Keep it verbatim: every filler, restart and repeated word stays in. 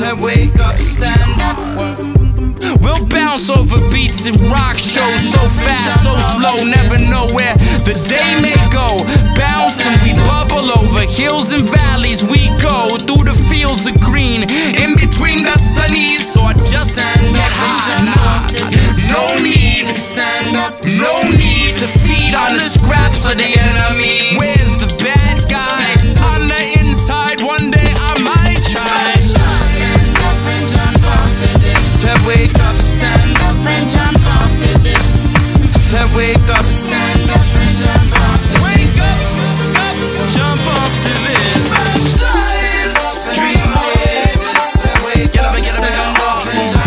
Said wake up, stand up. We'll bounce over beats and rock shows, so fast, so slow, never know where the day may go. Bounce and we bubble over hills and valleys. We go through the fields of green, in between the studies, or just get high. Nah, no need to stand up, no need to feed on the scraps of the enemy. Where's the bad guy? On the inside, one day I might try. Said wake up, stand up and jump off to this. Said wake up, stand up and jump off to this. Wake up, up, jump off to this. Dream on. Said wake up, stand up.